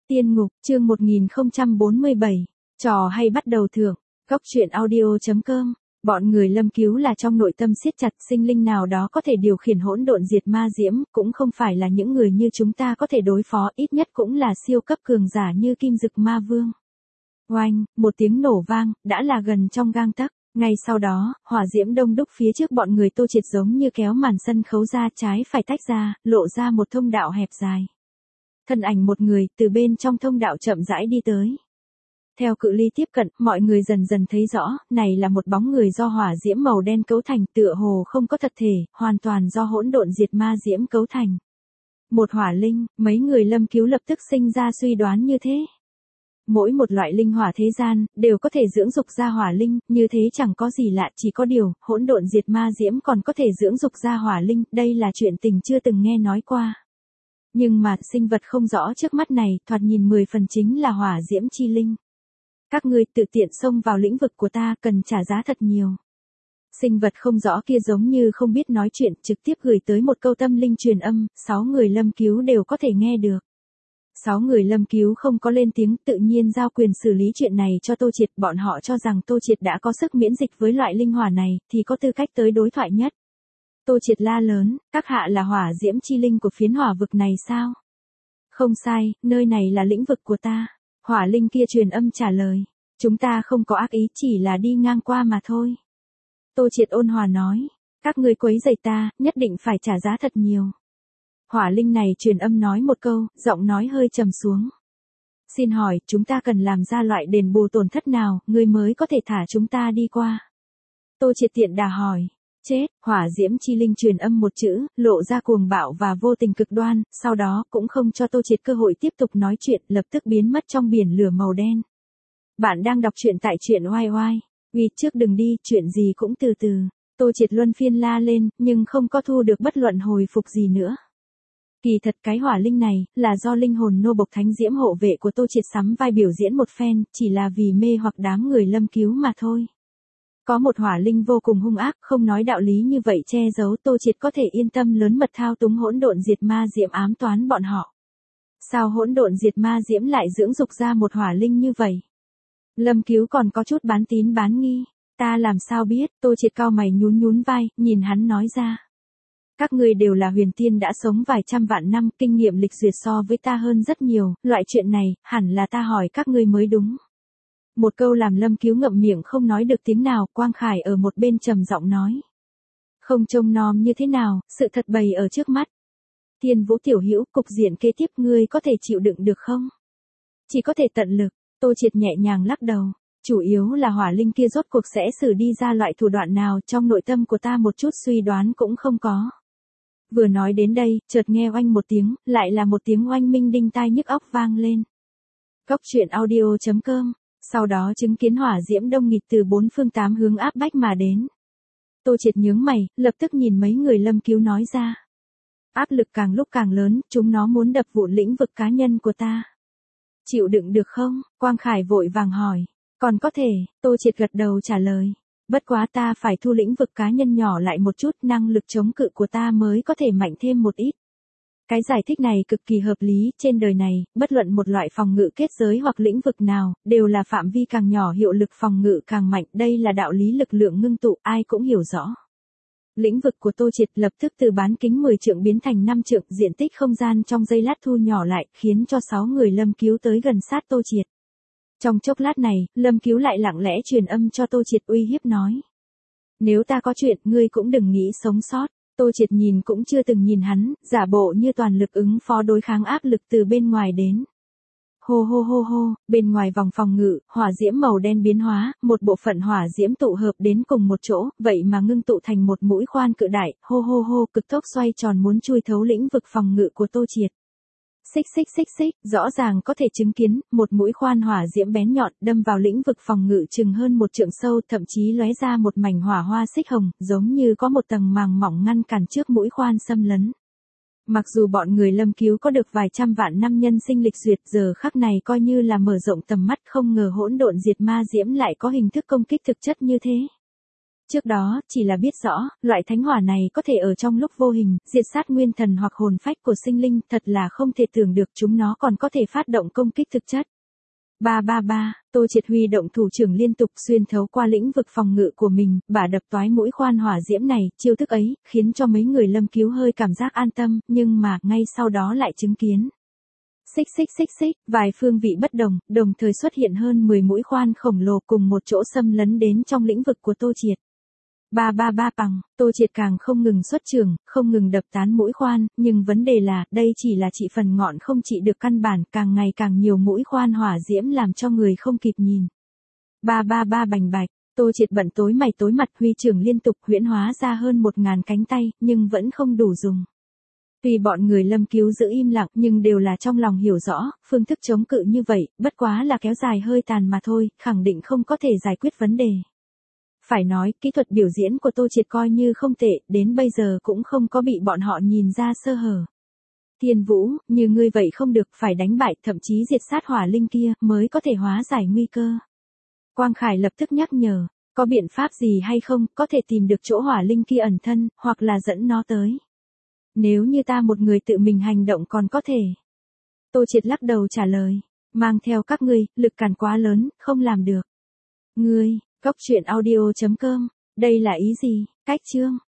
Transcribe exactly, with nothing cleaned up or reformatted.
Tiên ngục, chương một nghìn không trăm bốn mươi bảy, trò hay bắt đầu thưởng, góc truyện audio chấm com. Bọn người Lâm Cứu là trong nội tâm siết chặt sinh linh nào đó có thể điều khiển hỗn độn diệt ma diễm, cũng không phải là những người như chúng ta có thể đối phó, ít nhất cũng là siêu cấp cường giả như Kim Dực Ma Vương. Oanh, một tiếng nổ vang, đã là gần trong gang tấc. Ngay sau đó, hỏa diễm đông đúc phía trước bọn người Tô Triệt giống như kéo màn sân khấu ra trái phải tách ra, lộ ra một thông đạo hẹp dài. Thân ảnh một người từ bên trong thông đạo chậm rãi đi tới. Theo cự ly tiếp cận, mọi người dần dần thấy rõ, này là một bóng người do hỏa diễm màu đen cấu thành, tựa hồ không có thật thể, hoàn toàn do hỗn độn diệt ma diễm cấu thành. Một hỏa linh, mấy người Lâm Cứu lập tức sinh ra suy đoán như thế. Mỗi một loại linh hỏa thế gian, đều có thể dưỡng dục ra hỏa linh, như thế chẳng có gì lạ, chỉ có điều, hỗn độn diệt ma diễm còn có thể dưỡng dục ra hỏa linh, đây là chuyện tình chưa từng nghe nói qua. Nhưng mà, sinh vật không rõ trước mắt này, thoạt nhìn mười phần chính là hỏa diễm chi linh. Các ngươi tự tiện xông vào lĩnh vực của ta, cần trả giá thật nhiều. Sinh vật không rõ kia giống như không biết nói chuyện, trực tiếp gửi tới một câu tâm linh truyền âm, sáu người Lâm Cứu đều có thể nghe được. Sáu người Lâm Cứu không có lên tiếng, tự nhiên giao quyền xử lý chuyện này cho Tô Triệt, bọn họ cho rằng Tô Triệt đã có sức miễn dịch với loại linh hỏa này, thì có tư cách tới đối thoại nhất. Tô Triệt la lớn, các hạ là hỏa diễm chi linh của phiến hỏa vực này sao? Không sai, nơi này là lĩnh vực của ta. Hỏa linh kia truyền âm trả lời, chúng ta không có ác ý, chỉ là đi ngang qua mà thôi. Tô Triệt ôn hòa nói, các ngươi quấy rầy ta, nhất định phải trả giá thật nhiều. Hỏa linh này truyền âm nói một câu, giọng nói hơi trầm xuống. Xin hỏi, chúng ta cần làm ra loại đền bù tổn thất nào, ngươi mới có thể thả chúng ta đi qua? Tô Triệt tiện đà hỏi. Chết, hỏa diễm chi linh truyền âm một chữ, lộ ra cuồng bạo và vô tình cực đoan, sau đó cũng không cho Tô Triệt cơ hội tiếp tục nói chuyện, lập tức biến mất trong biển lửa màu đen. Bạn đang đọc truyện tại truyện oai oai. Vì trước đừng đi, chuyện gì cũng từ từ. Tô Triệt luân phiên la lên, nhưng không có thu được bất luận hồi phục gì nữa. Kỳ thật cái hỏa linh này, là do linh hồn nô bộc thánh diễm hộ vệ của Tô Triệt sắm vai biểu diễn một phen, chỉ là vì mê hoặc đám người Lâm Cứu mà thôi. Có một hỏa linh vô cùng hung ác, không nói đạo lý như vậy che giấu, Tô Triệt có thể yên tâm lớn mật thao túng hỗn độn diệt ma diễm ám toán bọn họ. Sao hỗn độn diệt ma diễm lại dưỡng dục ra một hỏa linh như vậy? Lâm Cứu còn có chút bán tín bán nghi, ta làm sao biết? Tô Triệt cau mày nhún nhún vai, nhìn hắn nói ra. Các ngươi đều là huyền tiên đã sống vài trăm vạn năm, kinh nghiệm lịch duyệt so với ta hơn rất nhiều, loại chuyện này, hẳn là ta hỏi các ngươi mới đúng. Một câu làm Lâm Cứu ngậm miệng không nói được tiếng nào, Quang Khải ở một bên trầm giọng nói. Không trông nom như thế nào, sự thật bày ở trước mắt. Thiên Vũ tiểu hữu, cục diện kế tiếp ngươi có thể chịu đựng được không? Chỉ có thể tận lực, Tô Triệt nhẹ nhàng lắc đầu. Chủ yếu là hỏa linh kia rốt cuộc sẽ xử đi ra loại thủ đoạn nào, trong nội tâm của ta một chút suy đoán cũng không có. Vừa nói đến đây, chợt nghe oanh một tiếng, lại là một tiếng oanh minh đinh tai nhức óc vang lên. Góc truyện audio chấm com. Sau đó chứng kiến hỏa diễm đông nghịt từ bốn phương tám hướng áp bách mà đến. Tô Triệt nhướng mày, lập tức nhìn mấy người Lâm Cứu nói ra. Áp lực càng lúc càng lớn, chúng nó muốn đập vụn lĩnh vực cá nhân của ta. Chịu đựng được không? Quang Khải vội vàng hỏi. Còn có thể, Tô Triệt gật đầu trả lời. Bất quá ta phải thu lĩnh vực cá nhân nhỏ lại một chút, năng lực chống cự của ta mới có thể mạnh thêm một ít. Cái giải thích này cực kỳ hợp lý, trên đời này, bất luận một loại phòng ngự kết giới hoặc lĩnh vực nào, đều là phạm vi càng nhỏ hiệu lực phòng ngự càng mạnh, đây là đạo lý lực lượng ngưng tụ, ai cũng hiểu rõ. Lĩnh vực của Tô Triệt lập tức từ bán kính mười trượng biến thành năm trượng, diện tích không gian trong giây lát thu nhỏ lại, khiến cho sáu người Lâm Cứu tới gần sát Tô Triệt. Trong chốc lát này, Lâm Cứu lại lặng lẽ truyền âm cho Tô Triệt uy hiếp nói. Nếu ta có chuyện, ngươi cũng đừng nghĩ sống sót. Tô Triệt nhìn cũng chưa từng nhìn hắn, giả bộ như toàn lực ứng phó đối kháng áp lực từ bên ngoài đến. Hô hô hô hô, bên ngoài vòng phòng ngự, hỏa diễm màu đen biến hóa, một bộ phận hỏa diễm tụ hợp đến cùng một chỗ, vậy mà ngưng tụ thành một mũi khoan cự đại, hô hô hô, cực tốc xoay tròn muốn chui thấu lĩnh vực phòng ngự của Tô Triệt. Xích xích xích xích, rõ ràng có thể chứng kiến, một mũi khoan hỏa diễm bén nhọn, đâm vào lĩnh vực phòng ngự chừng hơn một trượng sâu, thậm chí lóe ra một mảnh hỏa hoa xích hồng, giống như có một tầng màng mỏng ngăn cản trước mũi khoan xâm lấn. Mặc dù bọn người Lâm Cứu có được vài trăm vạn năm nhân sinh lịch duyệt, giờ khắc này coi như là mở rộng tầm mắt, không ngờ hỗn độn diệt ma diễm lại có hình thức công kích thực chất như thế. Trước đó, chỉ là biết rõ, loại thánh hỏa này có thể ở trong lúc vô hình, diệt sát nguyên thần hoặc hồn phách của sinh linh, thật là không thể tưởng được chúng nó còn có thể phát động công kích thực chất. ba ba ba, Tô Triệt huy động thủ trưởng liên tục xuyên thấu qua lĩnh vực phòng ngự của mình, bả đập toái mũi khoan hỏa diễm này, chiêu thức ấy, khiến cho mấy người lâm cứu hơi cảm giác an tâm, nhưng mà, ngay sau đó lại chứng kiến. Xích xích xích xích, vài phương vị bất đồng, đồng thời xuất hiện hơn mười mũi khoan khổng lồ cùng một chỗ xâm lấn đến trong lĩnh vực của Tô Triệt. ba ba ba bằng, Tô Triệt càng không ngừng xuất trường, không ngừng đập tán mũi khoan, nhưng vấn đề là, đây chỉ là trị phần ngọn không trị được căn bản, càng ngày càng nhiều mũi khoan hỏa diễm làm cho người không kịp nhìn. ba ba ba bành bạch, Tô Triệt bận tối mày tối mặt huy trưởng liên tục huyễn hóa ra hơn một ngàn cánh tay, nhưng vẫn không đủ dùng. Tuy bọn người lâm cứu giữ im lặng nhưng đều là trong lòng hiểu rõ, phương thức chống cự như vậy, bất quá là kéo dài hơi tàn mà thôi, khẳng định không có thể giải quyết vấn đề. Phải nói, kỹ thuật biểu diễn của Tô Triệt coi như không tệ, đến bây giờ cũng không có bị bọn họ nhìn ra sơ hở. Thiên Vũ, như ngươi vậy không được, phải đánh bại, thậm chí diệt sát hỏa linh kia, mới có thể hóa giải nguy cơ. Quang Khải lập tức nhắc nhở, có biện pháp gì hay không, có thể tìm được chỗ hỏa linh kia ẩn thân, hoặc là dẫn nó tới. Nếu như ta một người tự mình hành động còn có thể. Tô Triệt lắc đầu trả lời, mang theo các ngươi, lực cản quá lớn, không làm được. Ngươi, Cốc truyện audio chấm com, đây là ý gì? Cách chương